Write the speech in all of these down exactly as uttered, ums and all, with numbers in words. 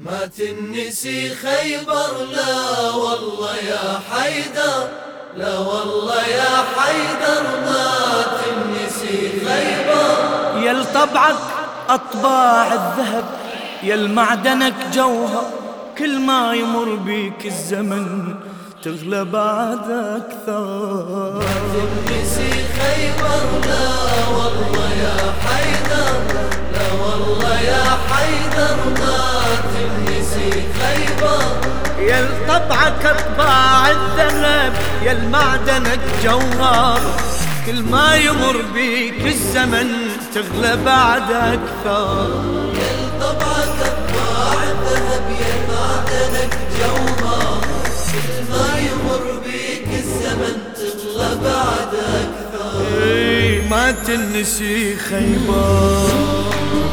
ما تنسي خيبر، لا والله يا حيدر، لا والله يا حيدر ما تنسي خيبر. يا لطبعك أطباع الذهب، يا المعدنك جوهر، كل ما يمر بيك الزمن تغلى بعد أكثر. ما تنسي خيبر، لا والله يا حيدر، لا والله يا حيدر ما تنسي خيبر. يا لطبعك أطباع الذهب، يا المعدنك جوهر، كل ما يمر بيك الزمن تغلى بعد أكثر. يا لطبعك أطباع الذهب، يا المعدنك جوهر، كل ما يمر بيك الزمن تغلى بعد أكثر. اي ما تنسي خيبر.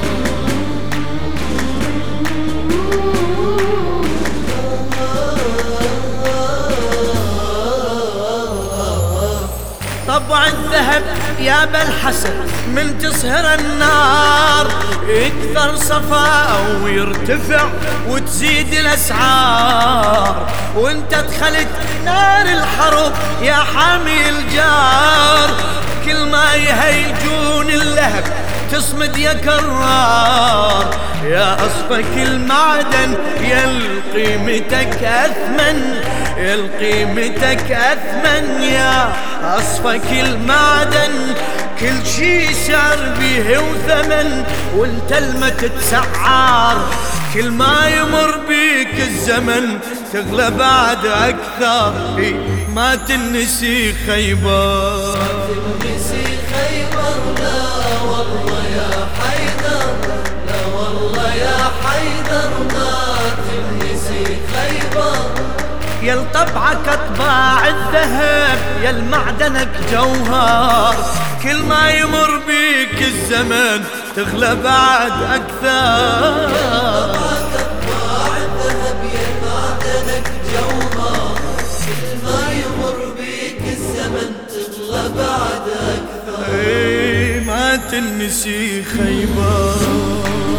طبع الذهب يا بالحسن من تصهر النار، يكثر صفاء ويرتفع وتزيد الأسعار، وانت دخلت نار الحرب يا حامي الجار، كل ما يهيجون اللهب تصمد يا كرار، يا أصفك المعدن يا قيمتك أثمن، يا قيمتك أثمن، يا أصفك المعدن كل شي سعر بيه وثمن، وانت الما تتسعار، كل ما يمر بيك الزمن تغلى بعد أكثر. ما تنسي خيبر، ما تنسي خيبر، لا والله يا حيدر، لا والله يا حيدر ما تنسي خيبر. يا لطبعك أطباع الذهب، يا المعدنك جوهر، كل ما يمر بيك الزمن تغلى بعد أكثر. طبعك أطباع الذهب، يا معدنك جوهر، كل ما يمر بيك الزمن تغلى بعد أكثر. اي ما تنسي خيبر.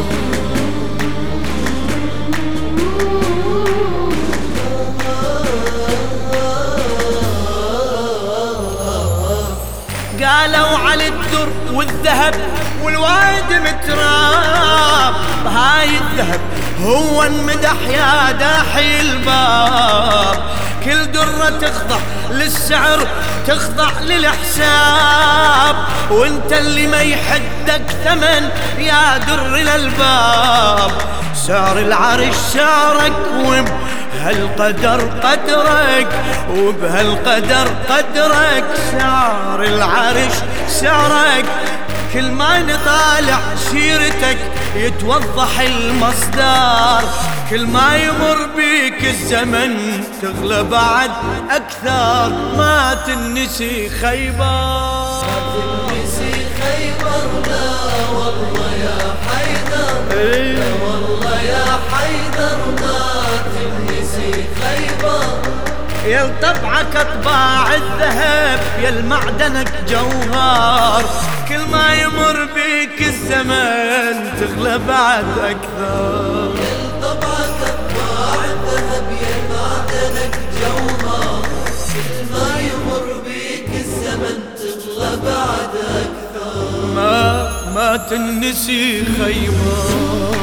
قالوا على الدر والذهب والوايد متراب، هاي الذهب هو المدح يا داحي الباب، كل درة تخضع للسعر تخضع للحساب، وانت اللي ما يحدك ثمن يا در للباب، سعر العرش سعرك وبهالقدر قدرك، وبهالقدر قدرك، سعر العرش سعرك، كل ما نطالع سيرتك يتوضح المصدر، كل ما يمر بيك الزمن تغلى بعد أكثر. ما تنسي خيبر، ما تنسي خيبر، لا والله يا حيدر، لا والله يا حيدر ما تنسي خيبر. يا لطبعك أطباع الذهب، يا المعدنك جوهر، كل ما يمر بيك الزمن تغلى بعد أكثر. يا لطبعك أطباع الذهب، يا معدنك جوهر، كل ما يمر بيك الزمن تغلى بعد أكثر. ما ما تنسي خيبر.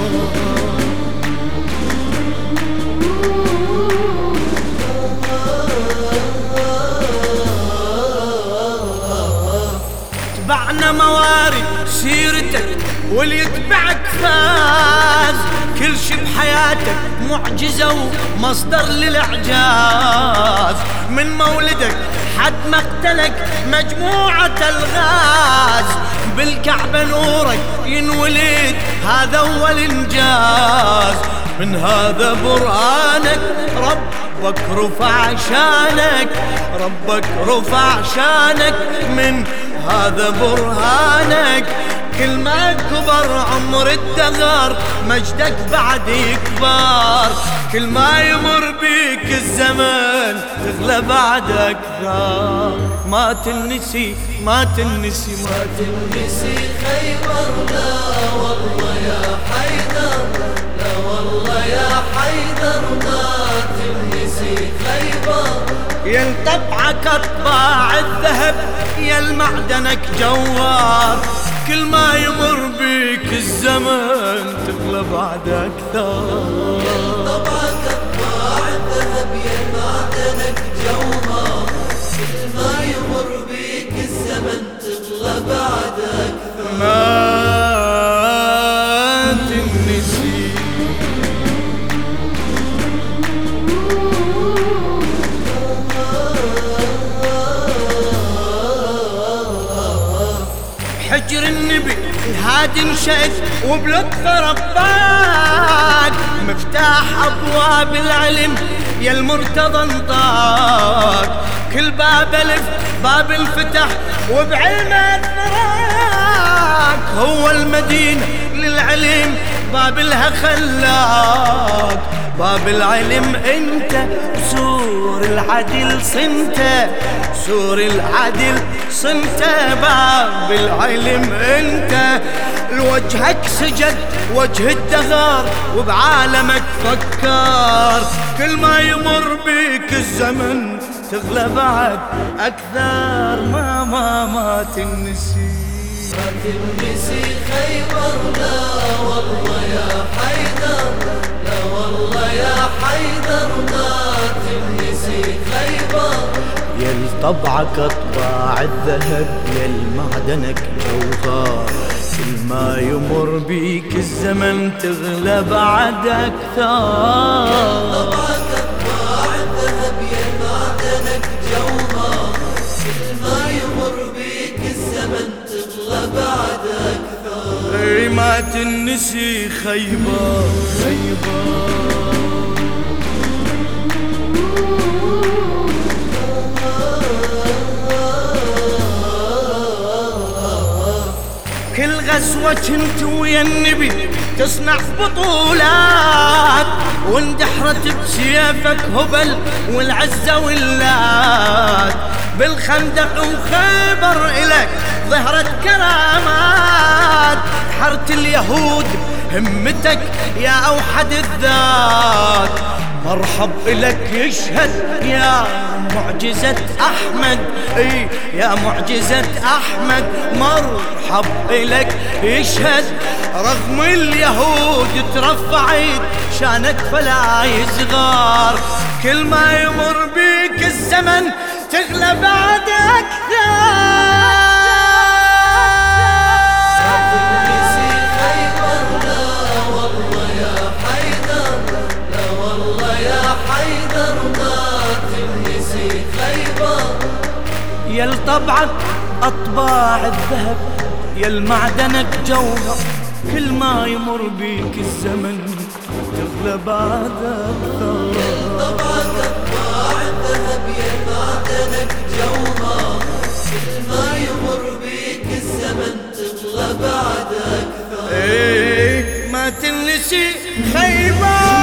تبعنا موارد سيرتك واللي يتبعك فاز، كل شي بحياتك معجزة ومصدر للإعجاز، من مولدك حد مقتلك مجموعة الغاز، بالكعبة نورك ينولد هذا أول إنجاز، من هذا برهانك ربك رفع شانك، ربك رفع شانك، من هذا برهانك، كل ما كبر عمر الدهر مجدك بعد يكبر، كل ما يمر بيك الزمن تغلى بعد أكثر. ما تنسي ما تنسي ما تنسي خيبر، لا والله يا حيدر، لا والله يا حيدر ما تنسي خيبر. يا طبعك اطباع الذهب يا المعدنك جوار، كل ما يمر بيك الزمن تغلى بعد اكثر. يا طبعك اطباع الذهب يا معدنك جوهر، كل ما يمر بيك الزمن تغلى بعد اكثر. ما تنسي حجر النبي الهادي انشأت وبلطفه رباك، مفتاح ابواب العلم يا المرتضى انطاك، كل باب الف باب انفتح وبعلمه اتراك، هو المدينه للعلم باب لها خلاك، باب العلم انت سور العدل صنته، سور العدل صنته، باب العلم انت، لوجهك سجد وجه الدهر وبعالمك فكر، كل ما يمر بيك الزمن تغلى بعد اكثر. ما ما ما تنسي ما تنسي خيبر، لا والله يا حيدر، لا والله يا حيدر ما تنسي خيبر. يا طبعك اطباع الذهب يا المعدنك جوهر، كل ما يمر بيك الزمن تغلى بعد اكثر. طبعك اطباع الذهب يا معدنك جوهر، كل ما يمر بيك الزمن تغلى بعد اكثر. اي ما تنسي خيبر خيبر. كل غزوة كنت ويا النبي تصنع بطولات، واندحرت بسيفك هبل والعزة واللات، بالخندق وخيبر إلك ظهرت كرامات، حرت اليهود همتك يا أوحد الذات، مرحب إلك يشهد يا معجزة أحمد، اي يا معجزة أحمد، مرحب إلك يشهد، رغم اليهود ترفعت شانك فلا يصغر، كل ما يمر بيك الزمن تغلى بعد أكثر. يا لطبعك أطباع الذهب يا المعدنك جوهر، كل ما يمر بيك الزمن تغلى بعد أكثر. يا طبعك أطباع الذهب يا معدنك جوهر، كل ما يمر بيك الزمن تغلى بعد أكثر. إيه ما تنسي خيبر.